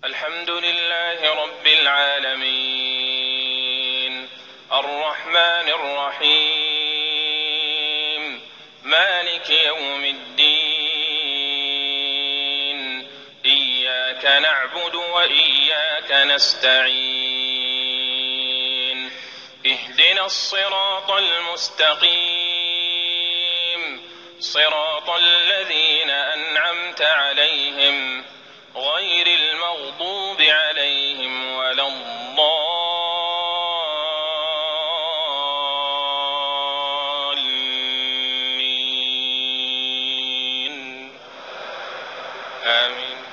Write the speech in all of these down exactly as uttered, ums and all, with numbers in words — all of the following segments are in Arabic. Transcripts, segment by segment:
الحمد لله رب العالمين الرحمن الرحيم مالك يوم الدين إياك نعبد وإياك نستعين اهدنا الصراط المستقيم صراط الذين أنعمت عليهم غير المغضوب عليهم ولا الضالين آمين.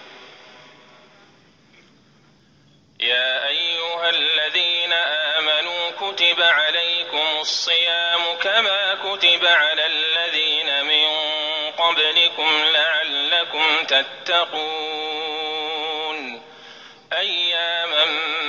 يا أيها الذين آمنوا كتب عليكم الصيام كما كتب على الذين من قبلكم لعلكم تتقون أياما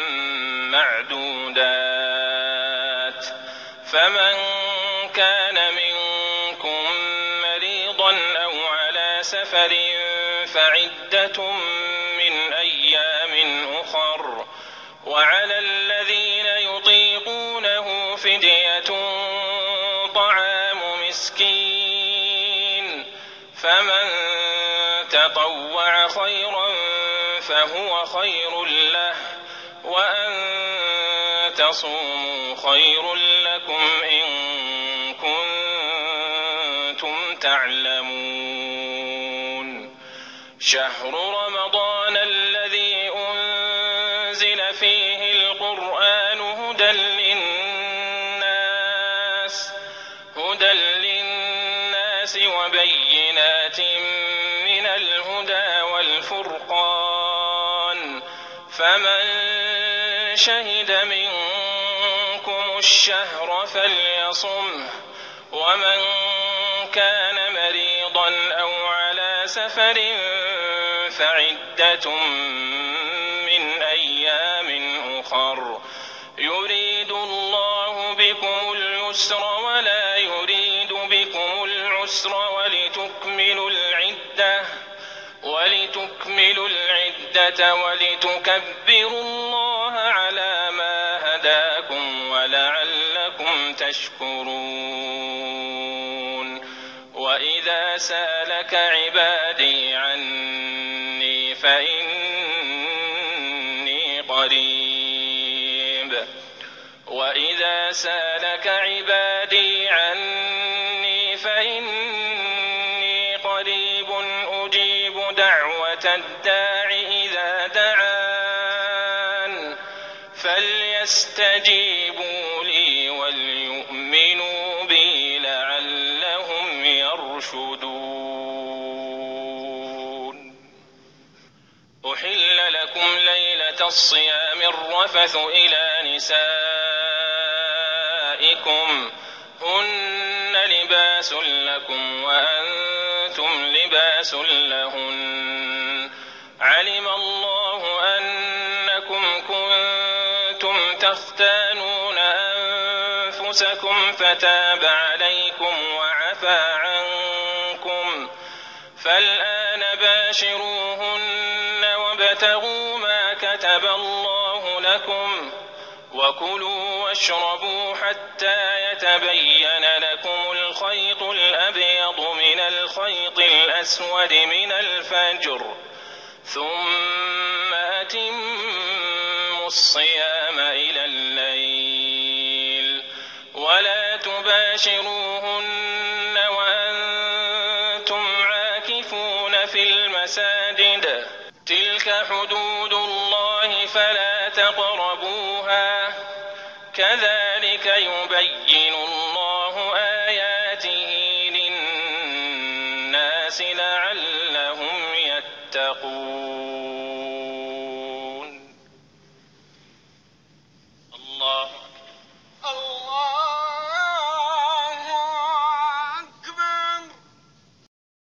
معدودات فمن كان منكم مريضا أو على سفر فعدة من أيام أخر وعلى الذين يطيقونه فدية طعام مسكين فمن تطوع خيرا فهو خير له وأن تصوموا خير لكم إن كنتم تعلمون. شهر رمضان الذي أنزل فيه القرآن هدى للناس هدى للناس وبينات من الهدى والفرقان فمن شهد منكم الشهر فليصمه ومن كان مريضا أو على سفر فعدة من أيام أخر يريد الله بكم اليسر ولا يريد بكم العسر ولتكملوا العدة ولتكملوا العدة ولتكبروا الله على ما هداكم ولعلكم تشكرون. وإذا سألك عبادي عني فإني قريب وإذا سألك عبادي عني فإني قريب أجيب دعوة الداع إذا دعان فليستجيبوا لي وليؤمنوا بي لعلهم يرشدون. أحل لكم ليلة الصيام الرفث إلى نسائكم هن لباس لكم وأنتم لباس لهن علم الله أنكم كنتم تختانون أنفسكم فتاب عليكم وعفى عنكم فالآن باشروهن وابتغوا ما كتب الله لكم وكلوا واشربوا حتى يتبين لكم الخيط الأبيض من الخيط الأسود من الفجر ثم أتموا الصيام إلى الليل ولا تباشروهن وأنتم عاكفون في المساجد تلك حدود الله فلا تقربوها كذلك يبين الله آياته للناس لعلهم يتقون.